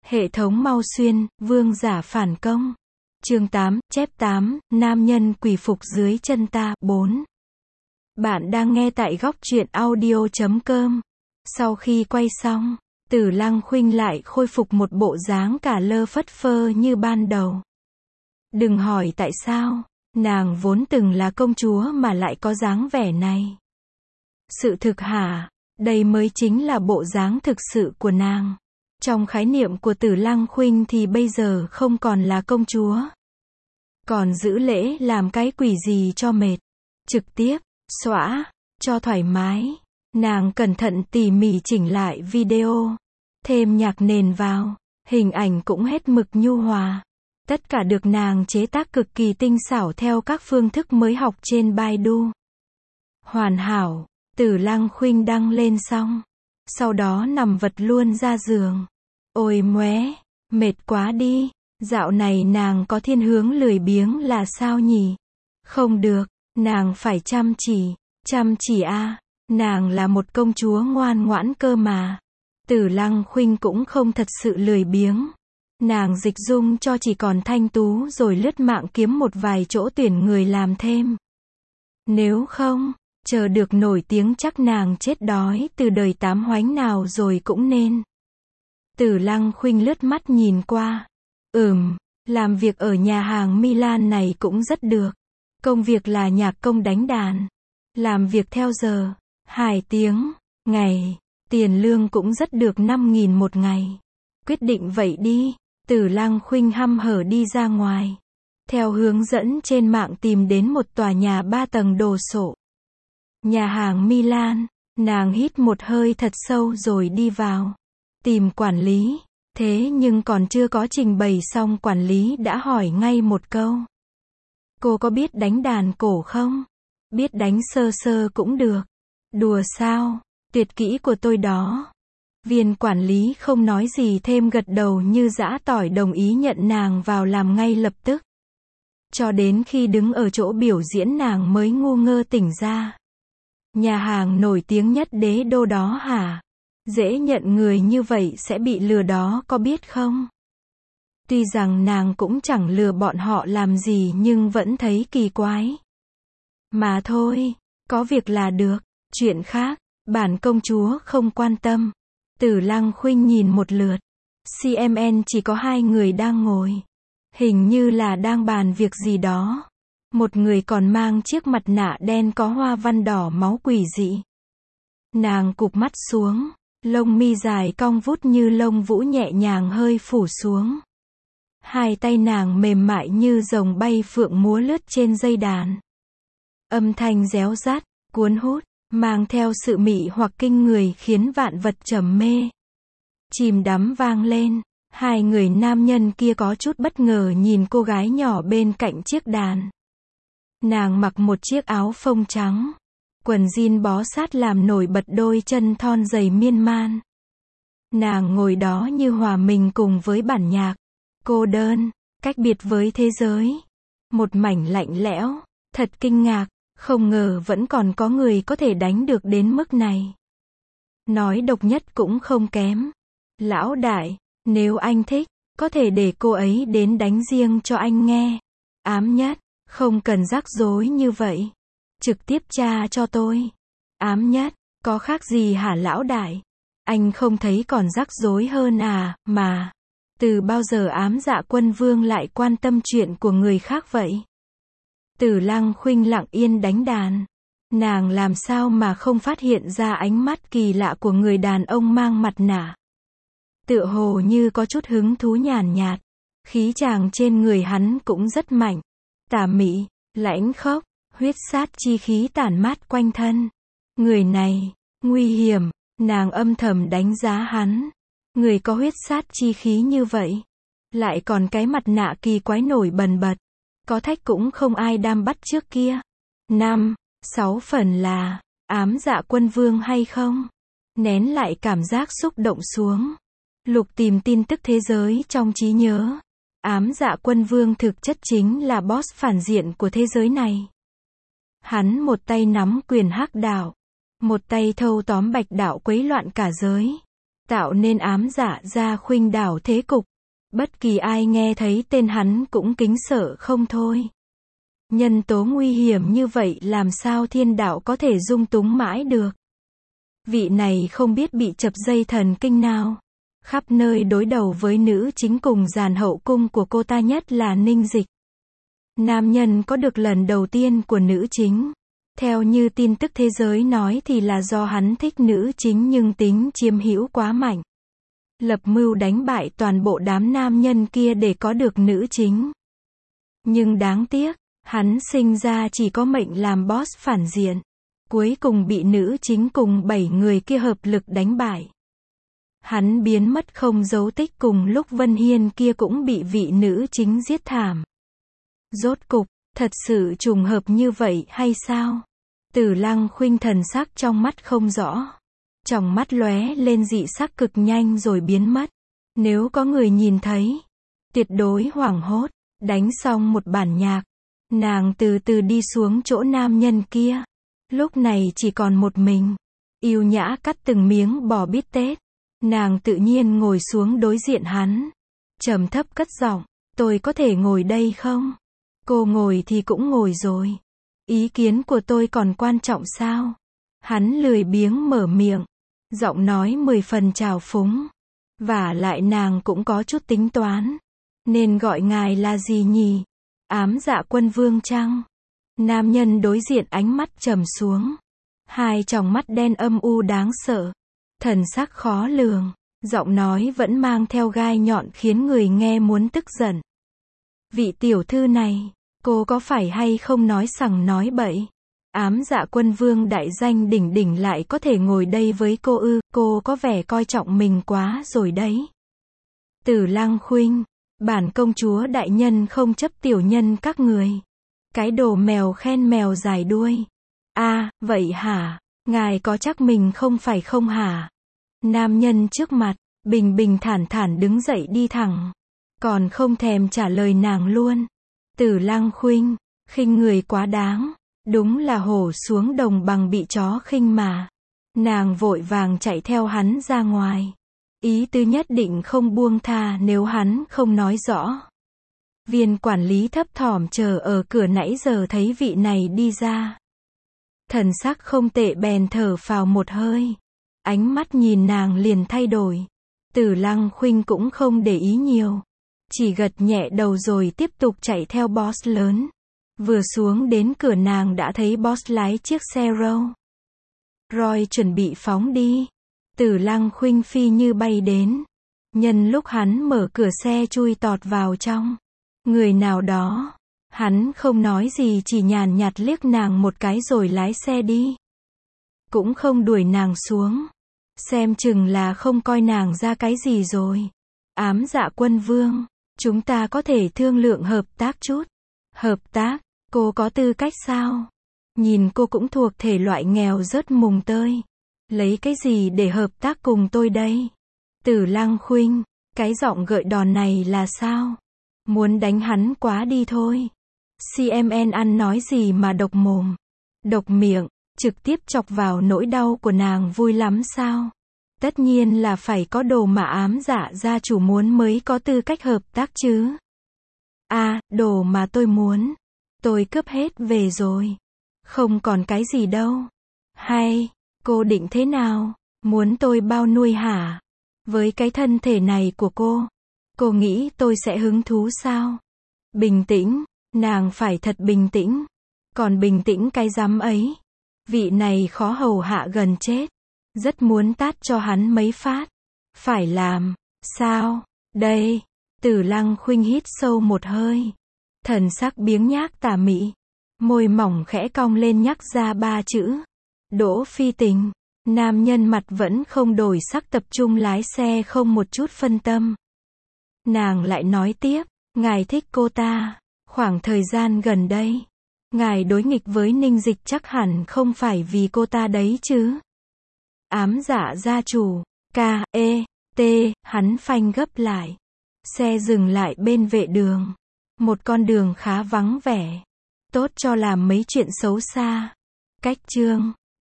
Hệ thống mau xuyên, vương giả phản công. Chương 8, chép 8, nam nhân quỳ phục dưới chân ta, 4. Bạn đang nghe tại góc truyện audio.com. Sau khi quay xong, Tử Lăng Khuynh lại khôi phục một bộ dáng cả lơ phất phơ như ban đầu. Đừng hỏi tại sao, nàng vốn từng là công chúa mà lại có dáng vẻ này. Sự thực hả, đây mới chính là bộ dáng thực sự của nàng. Trong khái niệm của Tử Lăng Khuynh thì bây giờ không còn là công chúa. Còn giữ lễ làm cái quỷ gì cho mệt. Trực tiếp, xóa, cho thoải mái. Nàng cẩn thận tỉ mỉ chỉnh lại video. Thêm nhạc nền vào. Hình ảnh cũng hết mực nhu hòa. Tất cả được nàng chế tác cực kỳ tinh xảo theo các phương thức mới học trên Baidu. Hoàn hảo, Tử Lăng Khuynh đăng lên xong. Sau đó nằm vật luôn ra giường. Ôi móe, mệt quá đi. Dạo này nàng có thiên hướng lười biếng là sao nhỉ? Không được, nàng phải chăm chỉ a. Nàng là một công chúa ngoan ngoãn cơ mà. Tử Lăng Khuynh cũng không thật sự lười biếng. Nàng dịch dung cho chỉ còn thanh tú rồi lướt mạng kiếm một vài chỗ tuyển người làm thêm. Nếu không, chờ được nổi tiếng chắc nàng chết đói từ đời tám hoánh nào rồi cũng nên. Tử Lăng Khuynh lướt mắt nhìn qua. Làm việc ở nhà hàng Milan này cũng rất được. Công việc là nhạc công đánh đàn. Làm việc theo giờ, 2 tiếng, ngày. Tiền lương cũng rất được 5.000 một ngày. Quyết định vậy đi. Tử Lăng Khuynh hăm hở đi ra ngoài. Theo hướng dẫn trên mạng tìm đến một tòa nhà 3 tầng đồ sộ. Nhà hàng Milan. Nàng hít một hơi thật sâu rồi đi vào. Tìm quản lý. Thế nhưng còn chưa có trình bày xong quản lý đã hỏi ngay một câu. Cô có biết đánh đàn cổ không? Biết đánh sơ sơ cũng được. Đùa sao? Tuyệt kỹ của tôi đó. Viên quản lý không nói gì thêm gật đầu như giã tỏi đồng ý nhận nàng vào làm ngay lập tức. Cho đến khi đứng ở chỗ biểu diễn nàng mới ngu ngơ tỉnh ra. Nhà hàng nổi tiếng nhất đế đô đó hả? Dễ nhận người như vậy sẽ bị lừa đó có biết không? Tuy rằng nàng cũng chẳng lừa bọn họ làm gì nhưng vẫn thấy kỳ quái. Mà thôi, có việc là được, chuyện khác, bản công chúa không quan tâm. Tử Lăng Khuynh nhìn một lượt. CMN chỉ có 2 người đang ngồi. Hình như là đang bàn việc gì đó. Một người còn mang chiếc mặt nạ đen có hoa văn đỏ máu quỷ dị. Nàng cụp mắt xuống. Lông mi dài cong vút như lông vũ nhẹ nhàng hơi phủ xuống. 2 tay nàng mềm mại như rồng bay phượng múa lướt trên dây đàn. Âm thanh réo rát, cuốn hút, mang theo sự mị hoặc kinh người khiến vạn vật trầm mê. Chìm đắm vang lên, 2 người nam nhân kia có chút bất ngờ nhìn cô gái nhỏ bên cạnh chiếc đàn. Nàng mặc một chiếc áo phông trắng. Quần jean bó sát làm nổi bật đôi chân thon dày miên man. Nàng ngồi đó như hòa mình cùng với bản nhạc. Cô đơn, cách biệt với thế giới. Một mảnh lạnh lẽo, thật kinh ngạc, không ngờ vẫn còn có người có thể đánh được đến mức này. Nói độc nhất cũng không kém. Lão đại, nếu anh thích, có thể để cô ấy đến đánh riêng cho anh nghe. Ám nhất, không cần rắc rối như vậy. Trực tiếp tra cho tôi. Ám nhất, có khác gì hả lão đại? Anh không thấy còn rắc rối hơn à, mà. Từ bao giờ Ám Dạ Quân Vương lại quan tâm chuyện của người khác vậy? Tử Lăng Khuynh lặng yên đánh đàn. Nàng làm sao mà không phát hiện ra ánh mắt kỳ lạ của người đàn ông mang mặt nạ. Tựa hồ như có chút hứng thú nhàn nhạt. Khí chàng trên người hắn cũng rất mạnh. Tà mị, lãnh khốc. Huyết sát chi khí tản mát quanh thân. Người này, nguy hiểm, nàng âm thầm đánh giá hắn. Người có huyết sát chi khí như vậy. Lại còn cái mặt nạ kỳ quái nổi bần bật. Có thách cũng không ai đam bắt trước kia. 5, 6 phần là, Ám Dạ Quân Vương hay không? Nén lại cảm giác xúc động xuống. Lục tìm tin tức thế giới trong trí nhớ. Ám Dạ Quân Vương thực chất chính là boss phản diện của thế giới này. Hắn một tay nắm quyền hắc đạo, một tay thâu tóm bạch đạo quấy loạn cả giới. tạo nên ám dạ gia khuynh đảo thế cục. Bất kỳ ai nghe thấy tên hắn cũng kính sợ không thôi. Nhân tố nguy hiểm như vậy làm sao thiên đạo có thể dung túng mãi được. Vị này không biết bị chập dây thần kinh nào. Khắp nơi đối đầu với nữ chính cùng dàn hậu cung của cô ta, nhất là Ninh Dịch. Nam nhân có được lần đầu tiên của nữ chính. Theo như tin tức thế giới nói thì là do hắn thích nữ chính nhưng tính chiếm hữu quá mạnh. Lập mưu đánh bại toàn bộ đám nam nhân kia để có được nữ chính. Nhưng đáng tiếc, hắn sinh ra chỉ có mệnh làm boss phản diện. Cuối cùng bị nữ chính cùng 7 người kia hợp lực đánh bại. Hắn biến mất không dấu tích, cùng lúc Vân Hiên kia cũng bị vị nữ chính giết thảm. Rốt cục, thật sự trùng hợp như vậy hay sao? Tử Lăng Khuynh thần sắc trong mắt không rõ. Trong mắt lóe lên dị sắc cực nhanh rồi biến mất. Nếu có người nhìn thấy, tuyệt đối hoảng hốt. Đánh xong một bản nhạc, nàng từ từ đi xuống chỗ nam nhân kia. Lúc này chỉ còn một mình. Yêu nhã cắt từng miếng bò bít tết. Nàng tự nhiên ngồi xuống đối diện hắn. Trầm thấp cất giọng, tôi có thể ngồi đây không? Cô ngồi thì cũng ngồi rồi. Ý kiến của tôi còn quan trọng sao? Hắn lười biếng mở miệng. Giọng nói 10 phần trào phúng. Vả lại nàng cũng có chút tính toán. Nên gọi ngài là gì nhỉ? Ám Dạ Quân Vương chăng? Nam nhân đối diện ánh mắt trầm xuống. Hai tròng mắt đen âm u đáng sợ. Thần sắc khó lường. Giọng nói vẫn mang theo gai nhọn khiến người nghe muốn tức giận. Vị tiểu thư này, cô có phải hay không nói sằng nói bậy? Ám Dạ Quân Vương đại danh đỉnh đỉnh lại có thể ngồi đây với cô ư? Cô có vẻ coi trọng mình quá rồi đấy. Tử Lăng Khuynh, bản công chúa đại nhân không chấp tiểu nhân các người. Cái đồ mèo khen mèo dài đuôi. À, vậy hả? Ngài có chắc mình không phải không hả? Nam nhân trước mặt, bình bình thản thản đứng dậy đi thẳng. Còn không thèm trả lời nàng luôn. Tử Lăng Khuynh, khinh người quá đáng. Đúng là hổ xuống đồng bằng bị chó khinh mà. Nàng vội vàng chạy theo hắn ra ngoài. Ý tứ nhất định không buông tha nếu hắn không nói rõ. Viên quản lý thấp thỏm chờ ở cửa nãy giờ thấy vị này đi ra. Thần sắc không tệ bèn thở phào một hơi. Ánh mắt nhìn nàng liền thay đổi. Tử Lăng Khuynh cũng không để ý nhiều. Chỉ gật nhẹ đầu rồi tiếp tục chạy theo boss lớn. Vừa xuống đến cửa nàng đã thấy boss lái chiếc xe Rolls Royce chuẩn bị phóng đi. Tử Lăng Khuynh phi như bay đến. Nhân lúc hắn mở cửa xe chui tọt vào trong. Người nào đó. Hắn không nói gì, chỉ nhàn nhạt liếc nàng một cái rồi lái xe đi. Cũng không đuổi nàng xuống. Xem chừng là không coi nàng ra cái gì rồi. Ám Dạ Quân Vương, chúng ta có thể thương lượng hợp tác chút. Hợp tác? Cô có tư cách sao? Nhìn cô cũng thuộc thể loại nghèo rớt mùng tơi. Lấy cái gì để hợp tác cùng tôi đây? Tử Lăng Khuynh, cái giọng gợi đòn này là sao? Muốn đánh hắn quá đi thôi. CMN ăn nói gì mà độc mồm, độc miệng, trực tiếp chọc vào nỗi đau của nàng vui lắm sao? Tất nhiên là phải có đồ mà Ám Dạ gia chủ muốn mới có tư cách hợp tác chứ. À, đồ mà tôi muốn. Tôi cướp hết về rồi. Không còn cái gì đâu. Hay, cô định thế nào? Muốn tôi bao nuôi hả? Với cái thân thể này của cô nghĩ tôi sẽ hứng thú sao? Bình tĩnh, nàng phải thật bình tĩnh. Còn bình tĩnh cái dám ấy. Vị này khó hầu hạ gần chết. Rất muốn tát cho hắn mấy phát. Phải làm, sao? Đây, Tử Lăng Khuynh hít sâu một hơi. Thần sắc biếng nhác tà mị. Môi mỏng khẽ cong lên nhắc ra 3 chữ. Đỗ Phi Tình. Nam nhân mặt vẫn không đổi sắc, tập trung lái xe không một chút phân tâm. Nàng lại nói tiếp, ngài thích cô ta. Khoảng thời gian gần đây, ngài đối nghịch với Ninh Dịch chắc hẳn không phải vì cô ta đấy chứ. Ám Dạ gia chủ, K.E.T, hắn phanh gấp lại. Xe dừng lại bên vệ đường. Một con đường khá vắng vẻ. Tốt cho làm mấy chuyện xấu xa. Cách chương